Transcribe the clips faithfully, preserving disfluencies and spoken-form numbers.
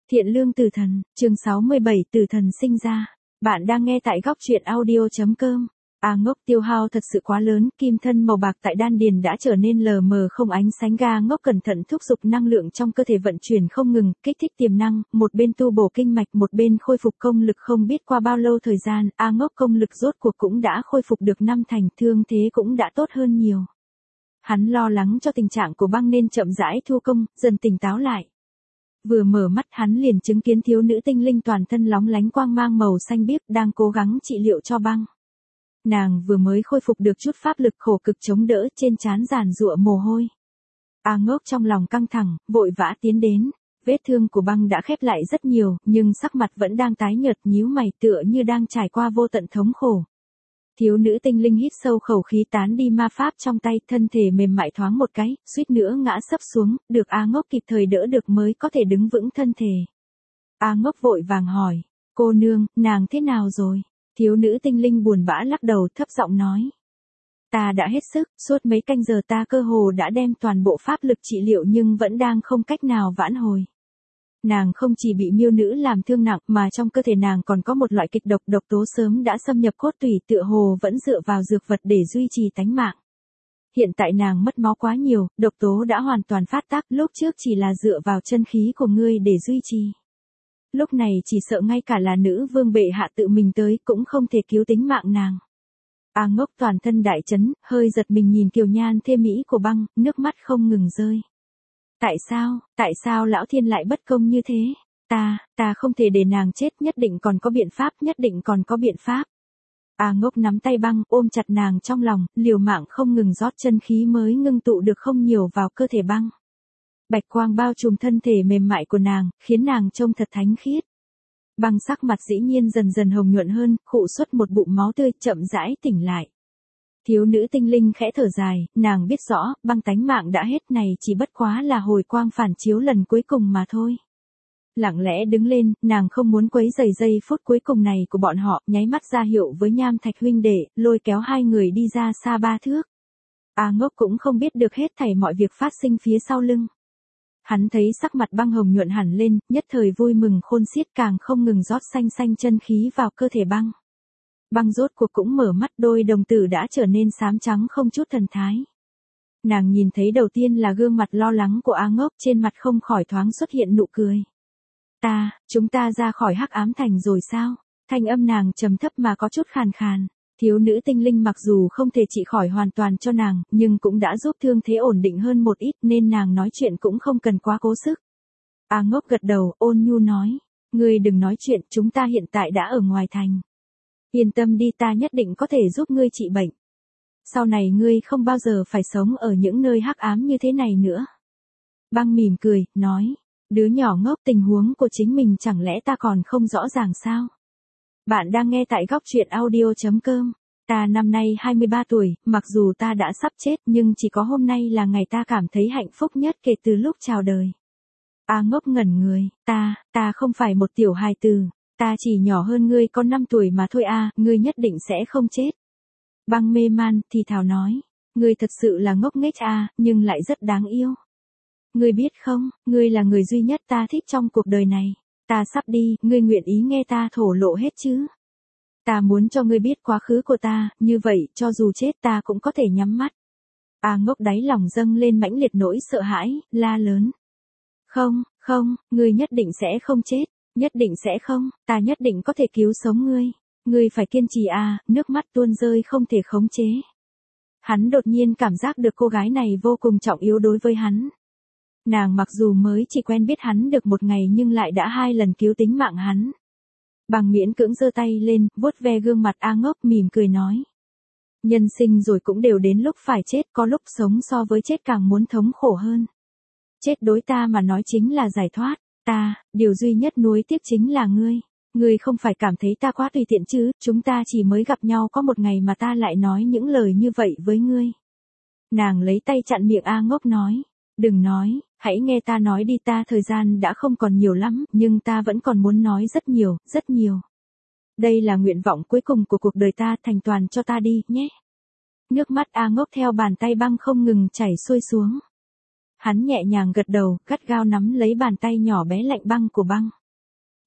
Thiện lương tử thần, chương sáu mươi bảy tử thần sinh ra. Bạn đang nghe tại góc truyện audio chấm com. A Ngốc tiêu hao thật sự quá lớn, kim thân màu bạc tại đan điền đã trở nên lờ mờ không ánh sáng. Ga Ngốc cẩn thận thúc giục năng lượng trong cơ thể vận chuyển không ngừng, kích thích tiềm năng, một bên tu bổ kinh mạch, một bên khôi phục công lực. Không biết qua bao lâu thời gian, A Ngốc công lực rốt cuộc cũng đã khôi phục được năm thành, thương thế cũng đã tốt hơn nhiều. Hắn lo lắng cho tình trạng của Băng nên chậm rãi thu công, dần tỉnh táo lại. Vừa mở mắt hắn liền chứng kiến thiếu nữ tinh linh toàn thân lóng lánh quang mang màu xanh biếc đang cố gắng trị liệu cho Băng. Nàng vừa mới khôi phục được chút pháp lực, khổ cực chống đỡ, trên trán giàn giụa mồ hôi. A Ngốc trong lòng căng thẳng, vội vã tiến đến. Vết thương của Băng đã khép lại rất nhiều, nhưng sắc mặt vẫn đang tái nhợt, nhíu mày tựa như đang trải qua vô tận thống khổ. Thiếu nữ tinh linh hít sâu khẩu khí tán đi ma pháp trong tay, thân thể mềm mại thoáng một cái, suýt nữa ngã sấp xuống, được A Ngốc kịp thời đỡ được mới có thể đứng vững thân thể. A Ngốc vội vàng hỏi, cô nương, nàng thế nào rồi? Thiếu nữ tinh linh buồn bã lắc đầu, thấp giọng nói. Ta đã hết sức, suốt mấy canh giờ ta cơ hồ đã đem toàn bộ pháp lực trị liệu nhưng vẫn đang không cách nào vãn hồi. Nàng không chỉ bị miêu nữ làm thương nặng mà trong cơ thể nàng còn có một loại kịch độc, độc tố sớm đã xâm nhập cốt tủy, tựa hồ vẫn dựa vào dược vật để duy trì tánh mạng. Hiện tại nàng mất máu quá nhiều, độc tố đã hoàn toàn phát tác, lúc trước chỉ là dựa vào chân khí của ngươi để duy trì. Lúc này chỉ sợ ngay cả là nữ vương bệ hạ tự mình tới cũng không thể cứu tính mạng nàng. A Ngốc toàn thân đại chấn, hơi giật mình nhìn kiều nhan thê mỹ của Băng, nước mắt không ngừng rơi. Tại sao, tại sao lão thiên lại bất công như thế? Ta, ta không thể để nàng chết, nhất định còn có biện pháp, nhất định còn có biện pháp. A Ngốc nắm tay Băng, ôm chặt nàng trong lòng, liều mạng không ngừng rót chân khí mới ngưng tụ được không nhiều vào cơ thể Băng. Bạch quang bao trùm thân thể mềm mại của nàng, khiến nàng trông thật thánh khiết. Băng sắc mặt dĩ nhiên dần dần hồng nhuận hơn, khụ xuất một bụng máu tươi, chậm rãi tỉnh lại. Thiếu nữ tinh linh khẽ thở dài, nàng biết rõ, Băng tánh mạng đã hết, này chỉ bất quá là hồi quang phản chiếu lần cuối cùng mà thôi. Lặng lẽ đứng lên, nàng không muốn quấy rầy giây phút cuối cùng này của bọn họ, nháy mắt ra hiệu với Nham Thạch huynh đệ, lôi kéo hai người đi ra xa ba thước. A Ngốc cũng không biết được hết thảy mọi việc phát sinh phía sau lưng. Hắn thấy sắc mặt Băng hồng nhuận hẳn lên, nhất thời vui mừng khôn xiết, càng không ngừng rót xanh xanh chân khí vào cơ thể Băng. Băng rốt cuộc cũng mở mắt, đôi đồng tử đã trở nên xám trắng không chút thần thái. Nàng nhìn thấy đầu tiên là gương mặt lo lắng của A Ngốc, trên mặt không khỏi thoáng xuất hiện nụ cười. Ta, chúng ta ra khỏi hắc ám thành rồi sao? Thanh âm nàng trầm thấp mà có chút khàn khàn. Thiếu nữ tinh linh mặc dù không thể trị khỏi hoàn toàn cho nàng, nhưng cũng đã giúp thương thế ổn định hơn một ít nên nàng nói chuyện cũng không cần quá cố sức. A Ngốc gật đầu, ôn nhu nói. Ngươi đừng nói chuyện, chúng ta hiện tại đã ở ngoài thành. Yên tâm đi, ta nhất định có thể giúp ngươi trị bệnh. Sau này ngươi không bao giờ phải sống ở những nơi hắc ám như thế này nữa. Băng mỉm cười, nói. Đứa nhỏ ngốc, tình huống của chính mình chẳng lẽ ta còn không rõ ràng sao? Bạn đang nghe tại góc truyện audio chấm com. Ta năm nay hai mươi ba tuổi, mặc dù ta đã sắp chết nhưng chỉ có hôm nay là ngày ta cảm thấy hạnh phúc nhất kể từ lúc chào đời. A Ngốc ngẩn người, ta, ta không phải một tiểu hài tử, ta chỉ nhỏ hơn ngươi có năm tuổi mà thôi. A, ngươi nhất định sẽ không chết. Băng mê man, thì thào nói, ngươi thật sự là ngốc nghếch a, nhưng lại rất đáng yêu. Ngươi biết không, ngươi là người duy nhất ta thích trong cuộc đời này. Ta sắp đi, ngươi nguyện ý nghe ta thổ lộ hết chứ? Ta muốn cho ngươi biết quá khứ của ta, như vậy, cho dù chết ta cũng có thể nhắm mắt. A Ngốc đáy lòng dâng lên mãnh liệt nỗi sợ hãi, la lớn. Không, không, ngươi nhất định sẽ không chết, nhất định sẽ không, ta nhất định có thể cứu sống ngươi. Ngươi phải kiên trì a, nước mắt tuôn rơi không thể khống chế. Hắn đột nhiên cảm giác được cô gái này vô cùng trọng yếu đối với hắn. Nàng mặc dù mới chỉ quen biết hắn được một ngày nhưng lại đã hai lần cứu tính mạng hắn. Băng miễn cưỡng giơ tay lên, vuốt ve gương mặt A Ngốc, mỉm cười nói. Nhân sinh rồi cũng đều đến lúc phải chết, có lúc sống so với chết càng muốn thống khổ hơn. Chết đối ta mà nói chính là giải thoát, ta, điều duy nhất nuối tiếc chính là ngươi. Ngươi không phải cảm thấy ta quá tùy tiện chứ, chúng ta chỉ mới gặp nhau có một ngày mà ta lại nói những lời như vậy với ngươi. Nàng lấy tay chặn miệng A Ngốc nói. Đừng nói, hãy nghe ta nói đi, ta thời gian đã không còn nhiều lắm, nhưng ta vẫn còn muốn nói rất nhiều, rất nhiều. Đây là nguyện vọng cuối cùng của cuộc đời ta, thành toàn cho ta đi, nhé. Nước mắt A Ngốc theo bàn tay Băng không ngừng chảy xuôi xuống. Hắn nhẹ nhàng gật đầu, gắt gao nắm lấy bàn tay nhỏ bé lạnh băng của Băng.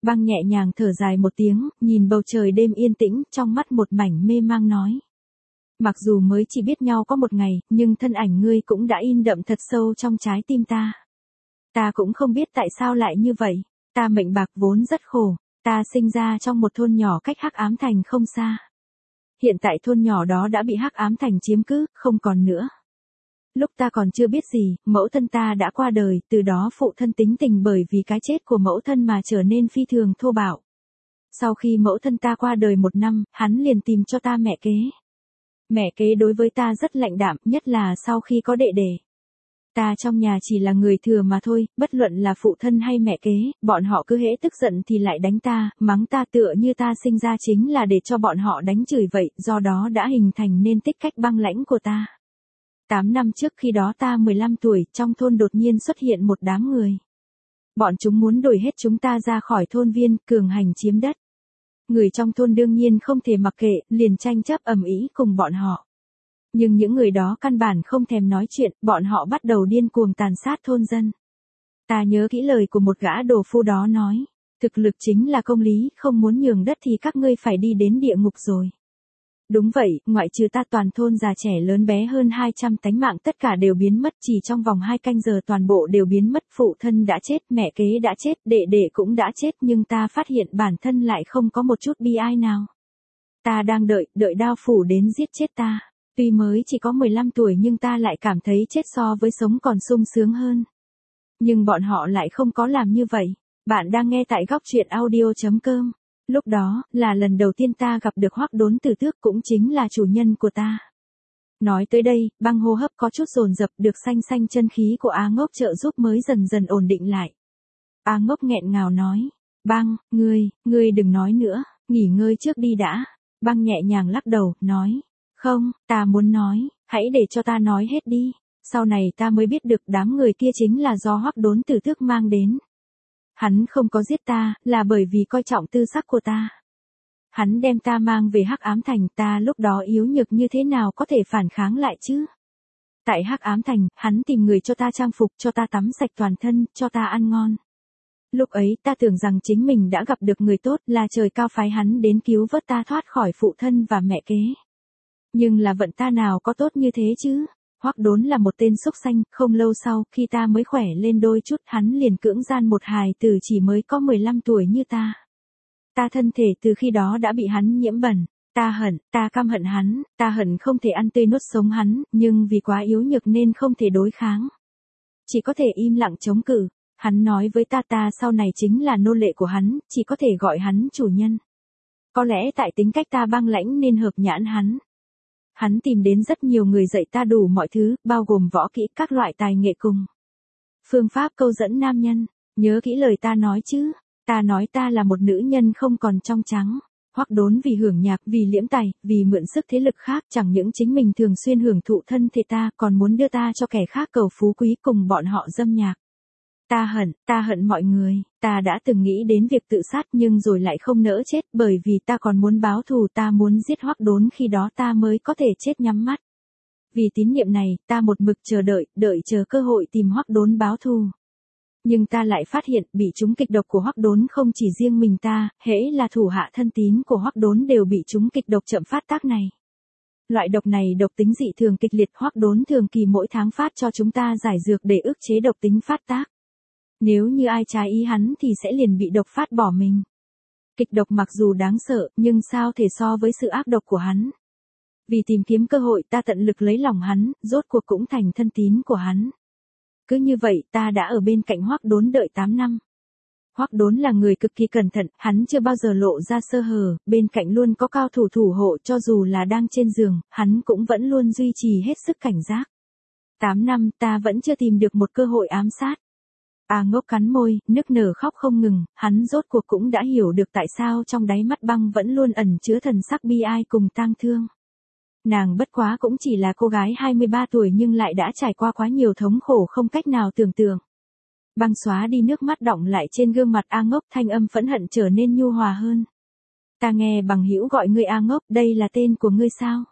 Băng nhẹ nhàng thở dài một tiếng, nhìn bầu trời đêm yên tĩnh, trong mắt một mảnh mê mang nói. Mặc dù mới chỉ biết nhau có một ngày, nhưng thân ảnh ngươi cũng đã in đậm thật sâu trong trái tim ta. Ta cũng không biết tại sao lại như vậy, ta mệnh bạc vốn rất khổ, ta sinh ra trong một thôn nhỏ cách Hắc Ám Thành không xa. Hiện tại thôn nhỏ đó đã bị Hắc Ám Thành chiếm cứ, không còn nữa. Lúc ta còn chưa biết gì, mẫu thân ta đã qua đời, từ đó phụ thân tính tình bởi vì cái chết của mẫu thân mà trở nên phi thường thô bạo. Sau khi mẫu thân ta qua đời một năm, hắn liền tìm cho ta mẹ kế. Mẹ kế đối với ta rất lạnh đạm, nhất là sau khi có đệ đệ. Ta trong nhà chỉ là người thừa mà thôi, bất luận là phụ thân hay mẹ kế, bọn họ cứ hễ tức giận thì lại đánh ta, mắng ta tựa như ta sinh ra chính là để cho bọn họ đánh chửi vậy, do đó đã hình thành nên tích cách băng lãnh của ta. Tám năm trước khi đó ta mười lăm tuổi, trong thôn đột nhiên xuất hiện một đám người. Bọn chúng muốn đuổi hết chúng ta ra khỏi thôn viên, cường hành chiếm đất. Người trong thôn đương nhiên không thể mặc kệ, liền tranh chấp ầm ĩ cùng bọn họ. Nhưng những người đó căn bản không thèm nói chuyện, bọn họ bắt đầu điên cuồng tàn sát thôn dân. Ta nhớ kỹ lời của một gã đồ phu đó nói, thực lực chính là công lý, không muốn nhường đất thì các ngươi phải đi đến địa ngục rồi. Đúng vậy, ngoại trừ ta toàn thôn già trẻ lớn bé hơn hai trăm tánh mạng tất cả đều biến mất, chỉ trong vòng hai canh giờ toàn bộ đều biến mất, phụ thân đã chết, mẹ kế đã chết, đệ đệ cũng đã chết, nhưng ta phát hiện bản thân lại không có một chút bi ai nào. Ta đang đợi, đợi đao phủ đến giết chết ta. Tuy mới chỉ có mười lăm tuổi nhưng ta lại cảm thấy chết so với sống còn sung sướng hơn. Nhưng bọn họ lại không có làm như vậy. Bạn đang nghe tại góc truyện audio chấm com. Lúc đó, là lần đầu tiên ta gặp được Hoắc Đốn Tử Tước, cũng chính là chủ nhân của ta. Nói tới đây, băng hô hấp có chút dồn dập, được xanh xanh chân khí của A Ngốc trợ giúp mới dần dần ổn định lại. A Ngốc nghẹn ngào nói, băng, ngươi, ngươi đừng nói nữa, nghỉ ngơi trước đi đã. Băng nhẹ nhàng lắc đầu, nói, không, ta muốn nói, hãy để cho ta nói hết đi. Sau này ta mới biết được đám người kia chính là do Hoắc Đốn Tử Tước mang đến. Hắn không có giết ta, là bởi vì coi trọng tư sắc của ta. Hắn đem ta mang về Hắc Ám Thành, ta lúc đó yếu nhược như thế nào có thể phản kháng lại chứ? Tại Hắc Ám Thành, hắn tìm người cho ta trang phục, cho ta tắm sạch toàn thân, cho ta ăn ngon. Lúc ấy ta tưởng rằng chính mình đã gặp được người tốt, là trời cao phái hắn đến cứu vớt ta thoát khỏi phụ thân và mẹ kế. Nhưng là vận ta nào có tốt như thế chứ? Hoắc Đốn là một tên xúc xanh, không lâu sau, khi ta mới khỏe lên đôi chút, hắn liền cưỡng gian một hài tử chỉ mới có mười lăm tuổi như ta. Ta thân thể từ khi đó đã bị hắn nhiễm bẩn, ta hận, ta căm hận hắn, ta hận không thể ăn tươi nuốt sống hắn, nhưng vì quá yếu nhược nên không thể đối kháng. Chỉ có thể im lặng chống cự. Hắn nói với ta ta sau này chính là nô lệ của hắn, chỉ có thể gọi hắn chủ nhân. Có lẽ tại tính cách ta băng lãnh nên hợp nhãn hắn. Hắn tìm đến rất nhiều người dạy ta đủ mọi thứ, bao gồm võ kỹ, các loại tài nghệ cùng phương pháp câu dẫn nam nhân. Nhớ kỹ lời ta nói chứ, ta nói ta là một nữ nhân không còn trong trắng. Hoắc Đốn vì hưởng nhạc, vì liễm tài, vì mượn sức thế lực khác, chẳng những chính mình thường xuyên hưởng thụ thân thể ta, còn muốn đưa ta cho kẻ khác cầu phú quý cùng bọn họ dâm nhạc. Ta hận, ta hận mọi người, ta đã từng nghĩ đến việc tự sát nhưng rồi lại không nỡ chết, bởi vì ta còn muốn báo thù, ta muốn giết Hoắc Đốn, khi đó ta mới có thể chết nhắm mắt. Vì tín niệm này, ta một mực chờ đợi, đợi chờ cơ hội tìm Hoắc Đốn báo thù. Nhưng ta lại phát hiện, bị trúng kịch độc của Hoắc Đốn không chỉ riêng mình ta, hễ là thủ hạ thân tín của Hoắc Đốn đều bị trúng kịch độc chậm phát tác này. Loại độc này độc tính dị thường kịch liệt, Hoắc Đốn thường kỳ mỗi tháng phát cho chúng ta giải dược để ức chế độc tính phát tác. Nếu như ai trái ý hắn thì sẽ liền bị độc phát bỏ mình. Kịch độc mặc dù đáng sợ, nhưng sao thể so với sự ác độc của hắn. Vì tìm kiếm cơ hội ta tận lực lấy lòng hắn, rốt cuộc cũng thành thân tín của hắn. Cứ như vậy ta đã ở bên cạnh Hoắc Đốn đợi tám năm. Hoắc Đốn là người cực kỳ cẩn thận, hắn chưa bao giờ lộ ra sơ hở, bên cạnh luôn có cao thủ thủ hộ, cho dù là đang trên giường, hắn cũng vẫn luôn duy trì hết sức cảnh giác. Tám năm ta vẫn chưa tìm được một cơ hội ám sát. A Ngốc cắn môi, nức nở khóc không ngừng, hắn rốt cuộc cũng đã hiểu được tại sao trong đáy mắt băng vẫn luôn ẩn chứa thần sắc bi ai cùng tang thương. Nàng bất quá cũng chỉ là cô gái hai mươi ba tuổi nhưng lại đã trải qua quá nhiều thống khổ không cách nào tưởng tượng. Băng xóa đi nước mắt đọng lại trên gương mặt A Ngốc, thanh âm phẫn hận trở nên nhu hòa hơn. Ta nghe bằng hữu gọi ngươi A Ngốc, đây là tên của ngươi sao?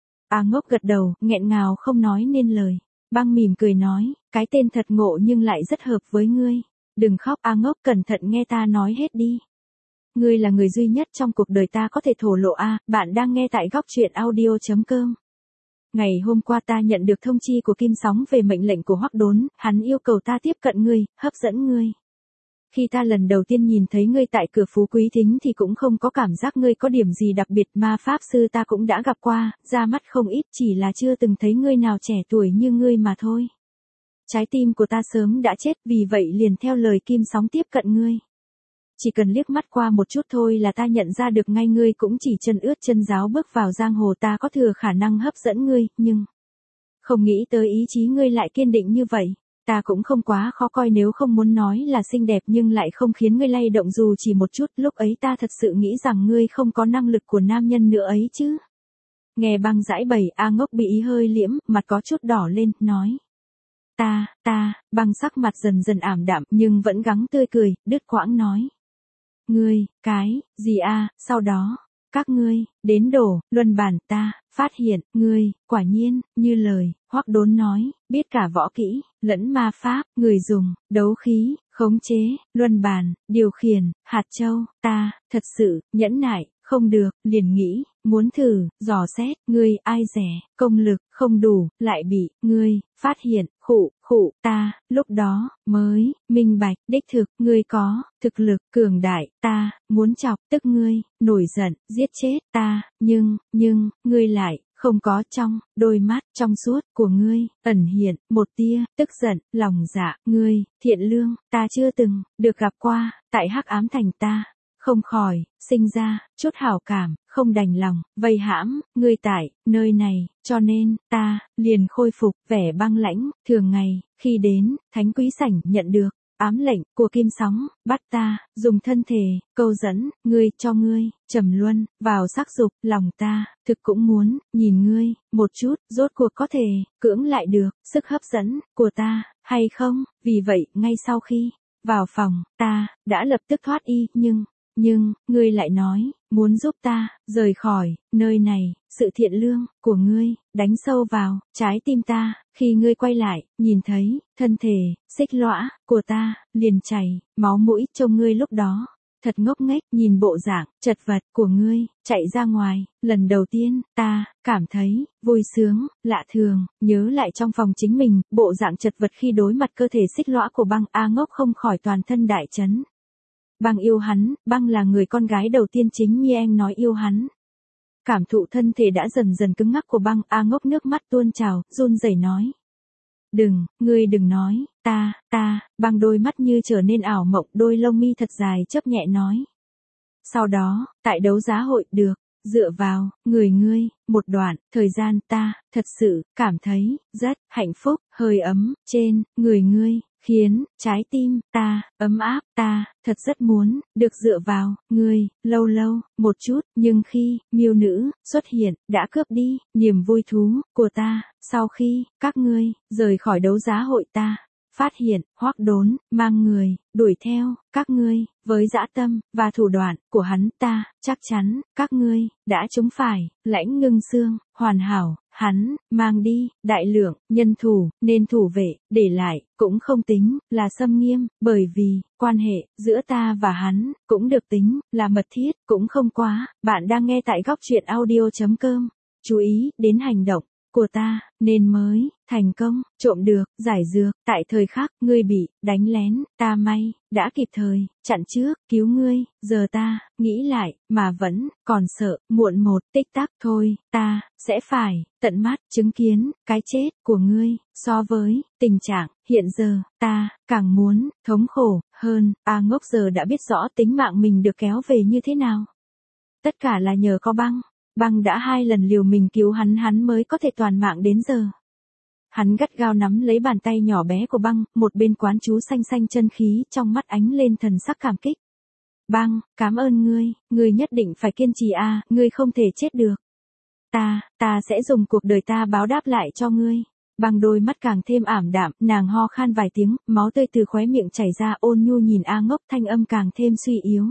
A Ngốc gật đầu, nghẹn ngào không nói nên lời. Băng mỉm cười nói, cái tên thật ngộ nhưng lại rất hợp với ngươi. Đừng khóc A Ngốc, cẩn thận nghe ta nói hết đi. ngươi là người duy nhất trong cuộc đời ta có thể thổ lộ a. Bạn đang nghe tại góc truyện audio.com. Ngày hôm qua ta nhận được thông chi của Kim Sóng về mệnh lệnh của Hoắc Đốn, hắn yêu cầu ta tiếp cận ngươi, hấp dẫn ngươi. Khi ta lần đầu tiên nhìn thấy ngươi tại cửa Phú Quý Thính thì cũng không có cảm giác ngươi có điểm gì đặc biệt, ma pháp sư ta cũng đã gặp qua, ra mắt không ít, chỉ là chưa từng thấy ngươi nào trẻ tuổi như ngươi mà thôi. Trái tim của ta sớm đã chết, vì vậy liền theo lời Kim Sóng tiếp cận ngươi. Chỉ cần liếc mắt qua một chút thôi là ta nhận ra được ngay ngươi cũng chỉ chân ướt chân ráo bước vào giang hồ, ta có thừa khả năng hấp dẫn ngươi, nhưng không nghĩ tới ý chí ngươi lại kiên định như vậy. Ta cũng không quá khó coi, nếu không muốn nói là xinh đẹp nhưng lại không khiến ngươi lay động dù chỉ một chút, lúc ấy ta thật sự nghĩ rằng ngươi không có năng lực của nam nhân nữa ấy chứ. Nghe Băng giải bày, A Ngốc bị ý hơi liễm, mặt có chút đỏ lên, nói. Ta, ta, Băng sắc mặt dần dần ảm đạm nhưng vẫn gắng tươi cười, đứt quãng nói. Ngươi, cái, gì a? Sau đó, các ngươi, đến đổ, luân bản ta, phát hiện, ngươi, quả nhiên, như lời, Hoắc Đốn nói, biết cả võ kỹ, lẫn ma pháp, người dùng, đấu khí, khống chế, luân bàn, điều khiển, hạt châu, ta, thật sự, nhẫn nại, không được, liền nghĩ, muốn thử, dò xét, ngươi, ai rẻ, công lực, không đủ, lại bị, ngươi, phát hiện, khụ, khụ, ta, lúc đó, mới, minh bạch, đích thực, ngươi có, thực lực, cường đại, ta, muốn chọc, tức ngươi, nổi giận, giết chết, ta, nhưng, nhưng, ngươi lại, không có trong, đôi mắt, trong suốt, của ngươi, ẩn hiện, một tia, tức giận, lòng dạ, ngươi, thiện lương, ta chưa từng, được gặp qua, tại hắc ám thành ta. Không khỏi, sinh ra, chút hảo cảm, không đành lòng, vây hãm, ngươi tại, nơi này, cho nên, ta, liền khôi phục, vẻ băng lãnh, thường ngày, khi đến, thánh quý sảnh nhận được, ám lệnh, của Kim Sóng, bắt ta, dùng thân thể, câu dẫn, ngươi, cho ngươi, trầm luân, vào sắc dục, lòng ta, thực cũng muốn, nhìn ngươi, một chút, rốt cuộc có thể, cưỡng lại được, sức hấp dẫn, của ta, hay không, vì vậy, ngay sau khi, vào phòng, ta, đã lập tức thoát y, nhưng, Nhưng, ngươi lại nói, muốn giúp ta, rời khỏi, nơi này, sự thiện lương, của ngươi, đánh sâu vào, trái tim ta, khi ngươi quay lại, nhìn thấy, thân thể, xích lõa, của ta, liền chảy, máu mũi, trông ngươi lúc đó, thật ngốc nghếch, nhìn bộ dạng, chật vật, của ngươi, chạy ra ngoài, lần đầu tiên, ta, cảm thấy, vui sướng, lạ thường, nhớ lại trong phòng chính mình, bộ dạng chật vật khi đối mặt cơ thể xích lõa của Băng, A Ngốc không khỏi toàn thân đại chấn. Băng yêu hắn, Băng là người con gái đầu tiên chính Mieng nói yêu hắn. Cảm thụ thân thể đã dần dần cứng ngắc của Băng, A Ngốc nước mắt tuôn trào, run rẩy nói. Đừng, ngươi đừng nói, ta, ta, Băng đôi mắt như trở nên ảo mộng, đôi lông mi thật dài chớp nhẹ nói. Sau đó, tại đấu giá hội, được, dựa vào, người ngươi, một đoạn, thời gian ta, thật sự, cảm thấy, rất, hạnh phúc, hơi ấm, trên, người ngươi. Khiến, trái tim, ta, ấm áp, ta, thật rất muốn, được dựa vào, ngươi, lâu lâu, một chút, nhưng khi, miêu nữ, xuất hiện, đã cướp đi, niềm vui thú, của ta, sau khi, các ngươi, rời khỏi đấu giá hội ta, phát hiện, Hoắc Đốn, mang người, đuổi theo, các ngươi, với dã tâm, và thủ đoạn, của hắn ta, chắc chắn, các ngươi, đã trúng phải, lãnh ngưng xương, hoàn hảo, hắn, mang đi, đại lượng, nhân thủ, nên thủ vệ, để lại, cũng không tính, là xâm nghiêm, bởi vì, quan hệ, giữa ta và hắn, cũng được tính, là mật thiết, cũng không quá, bạn đang nghe tại góc truyện audio.com, chú ý, đến hành động, của ta, nên mới, thành công, trộm được, giải dược, tại thời khắc, ngươi bị, đánh lén, ta may, đã kịp thời, chặn trước, cứu ngươi, giờ ta, nghĩ lại, mà vẫn, còn sợ, muộn một, tích tắc, thôi, ta, sẽ phải, tận mắt, chứng kiến, cái chết, của ngươi, so với, tình trạng, hiện giờ, ta, càng muốn, thống khổ, hơn, A Ngốc giờ đã biết rõ tính mạng mình được kéo về như thế nào. Tất cả là nhờ có Băng. Băng đã hai lần liều mình cứu hắn hắn mới có thể toàn mạng đến giờ. Hắn gắt gao nắm lấy bàn tay nhỏ bé của Băng, một bên quán chú xanh xanh chân khí, trong mắt ánh lên thần sắc cảm kích. Băng, cảm ơn ngươi, ngươi nhất định phải kiên trì a, à, ngươi không thể chết được. Ta, ta sẽ dùng cuộc đời ta báo đáp lại cho ngươi. Băng đôi mắt càng thêm ảm đạm, nàng ho khan vài tiếng, máu tươi từ khóe miệng chảy ra, ôn nhu nhìn A Ngốc, thanh âm càng thêm suy yếu.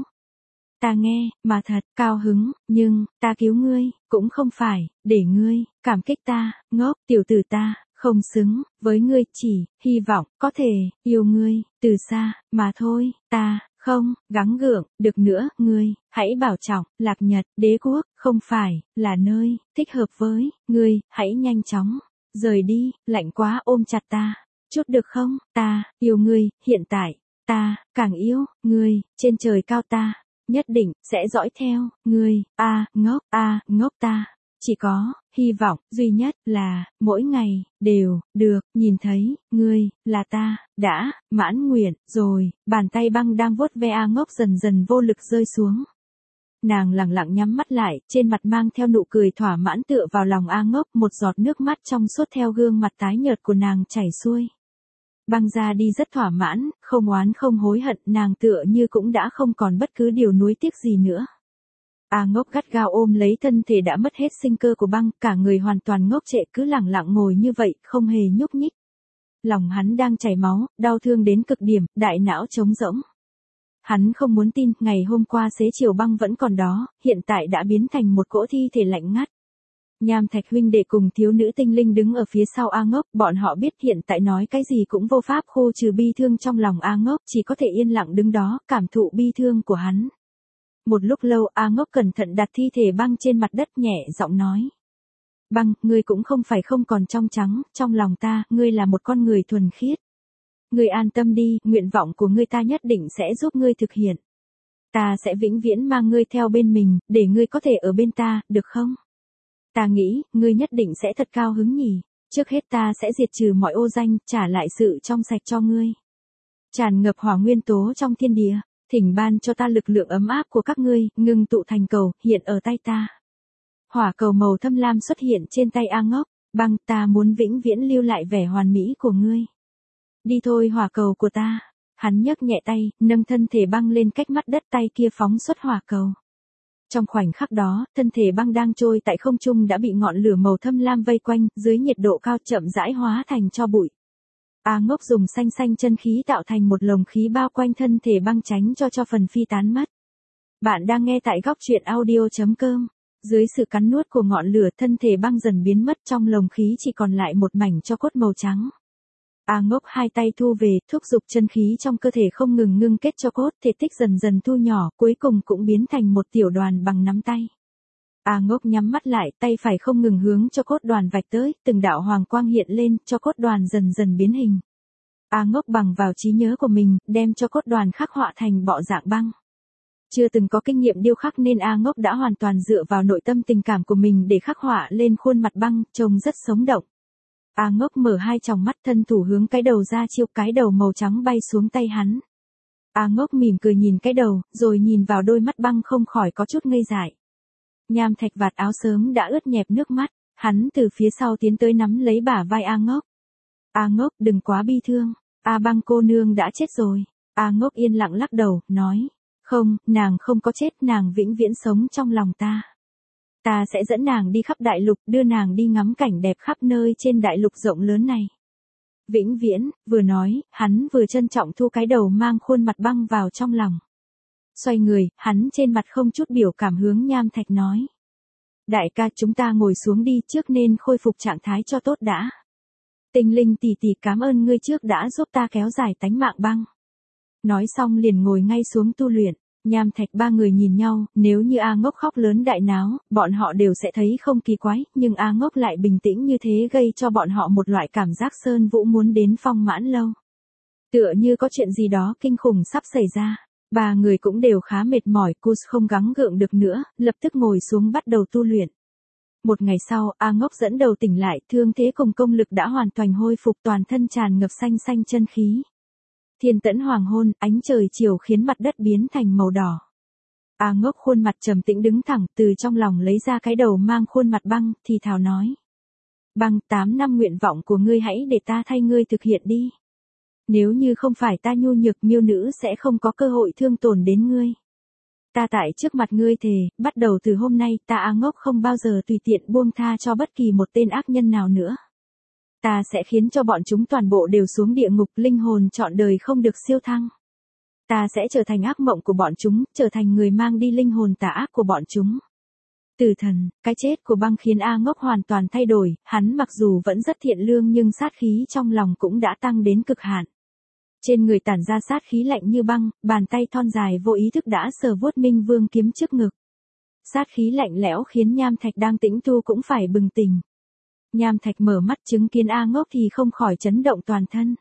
Ta nghe, mà thật, cao hứng, nhưng, ta cứu ngươi, cũng không phải, để ngươi, cảm kích ta, Ngốc, tiểu tử ta, không xứng, với ngươi, chỉ, hy vọng, có thể, yêu ngươi, từ xa, mà thôi, ta, Không, gắng gượng, được nữa, ngươi, hãy bảo trọng, Lạc Nhật, đế quốc, không phải, là nơi, thích hợp với, ngươi, hãy nhanh chóng, rời đi, lạnh quá ôm chặt ta, chút được không, ta, yêu ngươi, hiện tại, ta, càng yêu, ngươi, trên trời cao ta, nhất định, sẽ dõi theo, ngươi, a, ngốc, a, ngốc ta. Chỉ có, hy vọng, duy nhất, là, mỗi ngày, đều, được, nhìn thấy, ngươi, là ta, đã, mãn nguyện, rồi, bàn tay băng đang vuốt ve A Ngốc dần dần vô lực rơi xuống. Nàng lặng lặng nhắm mắt lại, trên mặt mang theo nụ cười thỏa mãn tựa vào lòng A Ngốc, một giọt nước mắt trong suốt theo gương mặt tái nhợt của nàng chảy xuôi. Băng ra đi rất thỏa mãn, không oán không hối hận, nàng tựa như cũng đã không còn bất cứ điều nuối tiếc gì nữa. A Ngốc gắt gao ôm lấy thân thể đã mất hết sinh cơ của băng, cả người hoàn toàn ngốc trệ cứ lẳng lặng ngồi như vậy, không hề nhúc nhích. Lòng hắn đang chảy máu, đau thương đến cực điểm, đại não trống rỗng. Hắn không muốn tin, ngày hôm qua xế chiều băng vẫn còn đó, hiện tại đã biến thành một cỗ thi thể lạnh ngắt. Nham Thạch huynh đệ cùng thiếu nữ tinh linh đứng ở phía sau A Ngốc, bọn họ biết hiện tại nói cái gì cũng vô pháp khô trừ bi thương trong lòng A Ngốc, chỉ có thể yên lặng đứng đó, cảm thụ bi thương của hắn. Một lúc lâu A Ngốc cẩn thận đặt thi thể băng trên mặt đất nhẹ giọng nói. Băng, ngươi cũng không phải không còn trong trắng, trong lòng ta, ngươi là một con người thuần khiết. Ngươi an tâm đi, nguyện vọng của ngươi ta nhất định sẽ giúp ngươi thực hiện. Ta sẽ vĩnh viễn mang ngươi theo bên mình, để ngươi có thể ở bên ta, được không? Ta nghĩ, ngươi nhất định sẽ thật cao hứng nhỉ. Trước hết ta sẽ diệt trừ mọi ô danh, trả lại sự trong sạch cho ngươi. Tràn ngập hỏa nguyên tố trong thiên địa. Thỉnh ban cho ta lực lượng ấm áp của các ngươi, ngưng tụ thành cầu, hiện ở tay ta. Hỏa cầu màu thâm lam xuất hiện trên tay A Ngốc, băng, ta muốn vĩnh viễn lưu lại vẻ hoàn mỹ của ngươi. Đi thôi hỏa cầu của ta. Hắn nhấc nhẹ tay, nâng thân thể băng lên cách mắt đất, tay kia phóng xuất hỏa cầu. Trong khoảnh khắc đó, thân thể băng đang trôi tại không trung đã bị ngọn lửa màu thâm lam vây quanh, dưới nhiệt độ cao chậm rãi hóa thành tro bụi. A Ngốc dùng xanh xanh chân khí tạo thành một lồng khí bao quanh thân thể băng tránh cho cho phần phi tán mất. Bạn đang nghe tại góc truyện audio chấm com. Dưới sự cắn nuốt của ngọn lửa, thân thể băng dần biến mất, trong lồng khí chỉ còn lại một mảnh tro cốt màu trắng. A Ngốc hai tay thu về, thúc giục chân khí trong cơ thể không ngừng ngưng kết tro cốt, thể tích dần dần thu nhỏ, cuối cùng cũng biến thành một tiểu đoàn bằng nắm tay. A Ngốc nhắm mắt lại, tay phải không ngừng hướng cho cốt đoàn vạch tới, từng đạo hoàng quang hiện lên, cho cốt đoàn dần dần biến hình. A Ngốc bằng vào trí nhớ của mình, đem cho cốt đoàn khắc họa thành bọ dạng băng. Chưa từng có kinh nghiệm điêu khắc nên A Ngốc đã hoàn toàn dựa vào nội tâm tình cảm của mình để khắc họa lên khuôn mặt băng, trông rất sống động. A Ngốc mở hai tròng mắt, thân thủ hướng cái đầu ra chiêu, cái đầu màu trắng bay xuống tay hắn. A Ngốc mỉm cười nhìn cái đầu, rồi nhìn vào đôi mắt băng không khỏi có chút ngây dại. Nham Thạch vạt áo sớm đã ướt nhẹp nước mắt, hắn từ phía sau tiến tới nắm lấy bả vai A Ngốc. A Ngốc, đừng quá bi thương, A băng cô nương đã chết rồi. A Ngốc yên lặng lắc đầu, nói, không, nàng không có chết, nàng vĩnh viễn sống trong lòng ta. Ta sẽ dẫn nàng đi khắp đại lục, đưa nàng đi ngắm cảnh đẹp khắp nơi trên đại lục rộng lớn này. Vĩnh viễn, vừa nói, hắn vừa trân trọng thu cái đầu mang khuôn mặt băng vào trong lòng. Xoay người, hắn trên mặt không chút biểu cảm hướng Nham Thạch nói. Đại ca, chúng ta ngồi xuống đi, trước nên khôi phục trạng thái cho tốt đã. Tinh linh tỷ tỷ, cảm ơn ngươi trước đã giúp ta kéo dài tánh mạng băng. Nói xong liền ngồi ngay xuống tu luyện. Nham Thạch ba người nhìn nhau, nếu như A Ngốc khóc lớn đại náo, bọn họ đều sẽ thấy không kỳ quái, nhưng A Ngốc lại bình tĩnh như thế gây cho bọn họ một loại cảm giác Sơn Vũ muốn đến Phong Mãn Lâu. Tựa như có chuyện gì đó kinh khủng sắp xảy ra. Ba người cũng đều khá mệt mỏi, Cus không gắng gượng được nữa, lập tức ngồi xuống bắt đầu tu luyện. Một ngày sau, A Ngốc dẫn đầu tỉnh lại, thương thế cùng công lực đã hoàn toàn hồi phục, toàn thân tràn ngập xanh xanh chân khí. Thiên tẫn hoàng hôn, ánh trời chiều khiến mặt đất biến thành màu đỏ. A Ngốc khuôn mặt trầm tĩnh đứng thẳng, từ trong lòng lấy ra cái đầu mang khuôn mặt băng, thì thào nói. Băng, tám năm nguyện vọng của ngươi hãy để ta thay ngươi thực hiện đi. Nếu như không phải ta nhu nhược, miêu nữ sẽ không có cơ hội thương tổn đến ngươi. Ta tại trước mặt ngươi thề, bắt đầu từ hôm nay, ta A Ngốc không bao giờ tùy tiện buông tha cho bất kỳ một tên ác nhân nào nữa. Ta sẽ khiến cho bọn chúng toàn bộ đều xuống địa ngục, linh hồn trọn đời không được siêu thăng. Ta sẽ trở thành ác mộng của bọn chúng, trở thành người mang đi linh hồn tà ác của bọn chúng. Tử thần, cái chết của băng khiến A Ngốc hoàn toàn thay đổi, hắn mặc dù vẫn rất thiện lương nhưng sát khí trong lòng cũng đã tăng đến cực hạn. Trên người tản ra sát khí lạnh như băng, bàn tay thon dài vô ý thức đã sờ vuốt Minh Vương kiếm trước ngực. Sát khí lạnh lẽo khiến Nham Thạch đang tĩnh tu cũng phải bừng tỉnh. Nham Thạch mở mắt chứng kiến A Ngốc thì không khỏi chấn động toàn thân.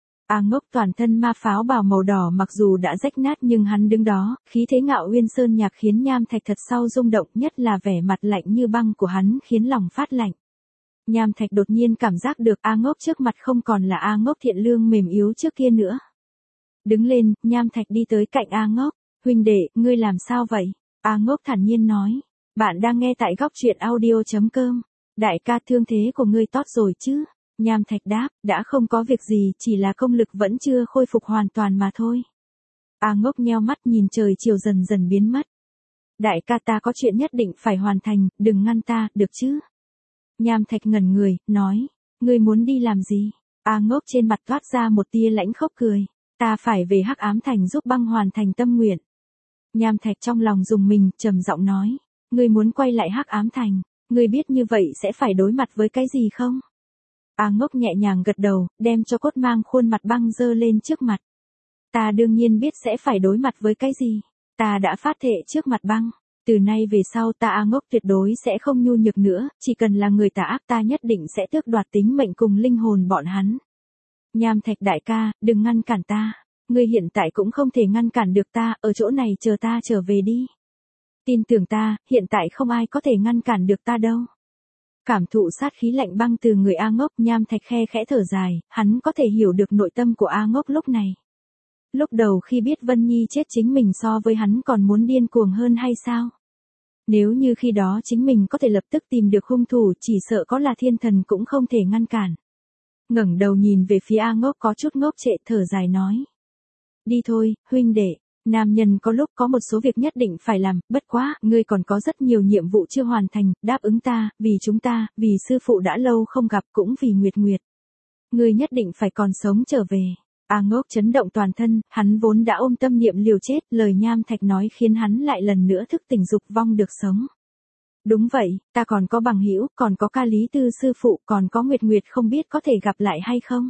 A Ngốc toàn thân ma pháo bào màu đỏ mặc dù đã rách nát nhưng hắn đứng đó, khí thế ngạo uyên sơn nhạc khiến Nham Thạch thật sau rung động, nhất là vẻ mặt lạnh như băng của hắn khiến lòng phát lạnh. Nham Thạch đột nhiên cảm giác được A Ngốc trước mặt không còn là A Ngốc thiện lương mềm yếu trước kia nữa. Đứng lên, Nham Thạch đi tới cạnh A Ngốc, huynh đệ, ngươi làm sao vậy? A Ngốc thản nhiên nói, bạn đang nghe tại góc truyện audio chấm com. Đại ca, thương thế của ngươi tốt rồi chứ? Nham Thạch đáp, đã không có việc gì, chỉ là công lực vẫn chưa khôi phục hoàn toàn mà thôi. A Ngốc nheo mắt nhìn trời chiều dần dần biến mất. Đại ca, ta có chuyện nhất định phải hoàn thành, đừng ngăn ta, được chứ? Nham Thạch ngẩn người, nói, ngươi muốn đi làm gì? A Ngốc trên mặt toát ra một tia lãnh khốc cười, ta phải về Hắc Ám Thành giúp băng hoàn thành tâm nguyện. Nham Thạch trong lòng rùng mình, trầm giọng nói, ngươi muốn quay lại Hắc Ám Thành, ngươi biết như vậy sẽ phải đối mặt với cái gì không? A Ngốc nhẹ nhàng gật đầu, đem cho cốt mang khuôn mặt băng dơ lên trước mặt. Ta đương nhiên biết sẽ phải đối mặt với cái gì, ta đã phát thệ trước mặt băng. Từ nay về sau ta A Ngốc tuyệt đối sẽ không nhu nhược nữa, chỉ cần là người tà ác ta nhất định sẽ tước đoạt tính mệnh cùng linh hồn bọn hắn. Nham Thạch đại ca, đừng ngăn cản ta, ngươi hiện tại cũng không thể ngăn cản được ta, ở chỗ này chờ ta trở về đi. Tin tưởng ta, hiện tại không ai có thể ngăn cản được ta đâu. Cảm thụ sát khí lạnh băng từ người A Ngốc, Nham Thạch khe khẽ thở dài, hắn có thể hiểu được nội tâm của A Ngốc lúc này. Lúc đầu khi biết Vân Nhi chết chính mình so với hắn còn muốn điên cuồng hơn hay sao? Nếu như khi đó chính mình có thể lập tức tìm được hung thủ, chỉ sợ có là thiên thần cũng không thể ngăn cản. Ngẩng đầu nhìn về phía A Ngốc có chút ngốc trệ, thở dài nói. Đi thôi, huynh đệ, nam nhân có lúc có một số việc nhất định phải làm, bất quá, ngươi còn có rất nhiều nhiệm vụ chưa hoàn thành, đáp ứng ta, vì chúng ta, vì sư phụ đã lâu không gặp, cũng vì Nguyệt Nguyệt. Ngươi nhất định phải còn sống trở về. A Ngốc chấn động toàn thân, hắn vốn đã ôm tâm niệm liều chết, lời Nham Thạch nói khiến hắn lại lần nữa thức tỉnh dục vong được sống. Đúng vậy, ta còn có bằng hữu, còn có ca lý tư sư phụ, còn có Nguyệt Nguyệt không biết có thể gặp lại hay không.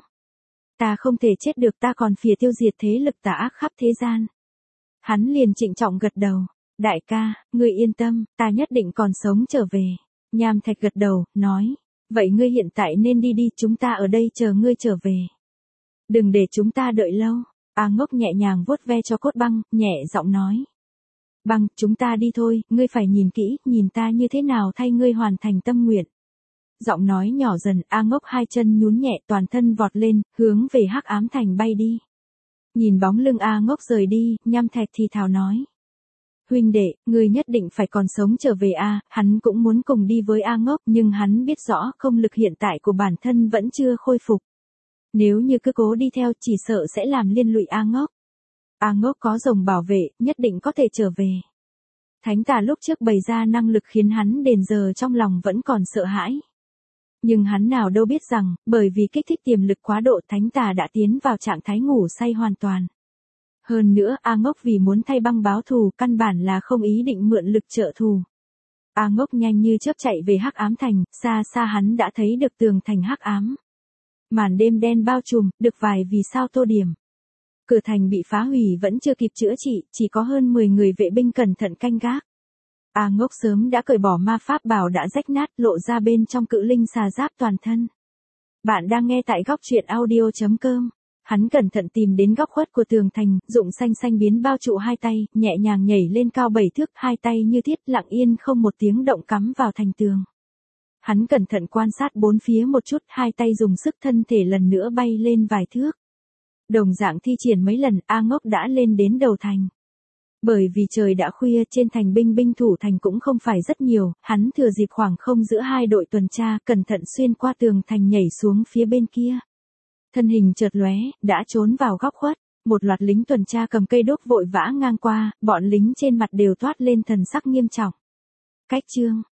Ta không thể chết được, ta còn phìa tiêu diệt thế lực tà ác khắp thế gian. Hắn liền trịnh trọng gật đầu, đại ca, ngươi yên tâm, ta nhất định còn sống trở về. Nham Thạch gật đầu, nói, vậy ngươi hiện tại nên đi đi, chúng ta ở đây chờ ngươi trở về. Đừng để chúng ta đợi lâu. A Ngốc nhẹ nhàng vuốt ve cho cốt băng, nhẹ giọng nói. Băng, chúng ta đi thôi, ngươi phải nhìn kỹ, nhìn ta như thế nào thay ngươi hoàn thành tâm nguyện. Giọng nói nhỏ dần, A Ngốc hai chân nhún nhẹ toàn thân vọt lên, hướng về Hắc Ám Thành bay đi. Nhìn bóng lưng A Ngốc rời đi, Nham Thạch thì thào nói. Huynh đệ, ngươi nhất định phải còn sống trở về A, hắn cũng muốn cùng đi với A Ngốc nhưng hắn biết rõ công lực hiện tại của bản thân vẫn chưa khôi phục. Nếu như cứ cố đi theo chỉ sợ sẽ làm liên lụy A Ngốc. A Ngốc có rồng bảo vệ, nhất định có thể trở về. Thánh tà lúc trước bày ra năng lực khiến hắn đến giờ trong lòng vẫn còn sợ hãi. Nhưng hắn nào đâu biết rằng, bởi vì kích thích tiềm lực quá độ thánh tà đã tiến vào trạng thái ngủ say hoàn toàn. Hơn nữa A Ngốc vì muốn thay băng báo thù căn bản là không ý định mượn lực trợ thù. A Ngốc nhanh như chớp chạy về Hắc Ám Thành, xa xa hắn đã thấy được tường thành hắc ám. Màn đêm đen bao trùm, được vài vì sao tô điểm. Cửa thành bị phá hủy vẫn chưa kịp chữa trị, chỉ có hơn mười người vệ binh cẩn thận canh gác. A Ngốc sớm đã cởi bỏ ma pháp bào đã rách nát, lộ ra bên trong cự linh xà giáp toàn thân. Bạn đang nghe tại góc truyện audio chấm com. Hắn cẩn thận tìm đến góc khuất của tường thành, dụng xanh xanh biến bao trụ hai tay, nhẹ nhàng nhảy lên cao bảy thước, hai tay như thiết lặng yên không một tiếng động cắm vào thành tường. Hắn cẩn thận quan sát bốn phía một chút, hai tay dùng sức thân thể lần nữa bay lên vài thước. Đồng dạng thi triển mấy lần, A Ngốc đã lên đến đầu thành. Bởi vì trời đã khuya, trên thành binh binh thủ thành cũng không phải rất nhiều, hắn thừa dịp khoảng không giữa hai đội tuần tra, cẩn thận xuyên qua tường thành nhảy xuống phía bên kia. Thân hình chợt lóe, đã trốn vào góc khuất, một loạt lính tuần tra cầm cây đốt vội vã ngang qua, bọn lính trên mặt đều toát lên thần sắc nghiêm trọng. Cách chương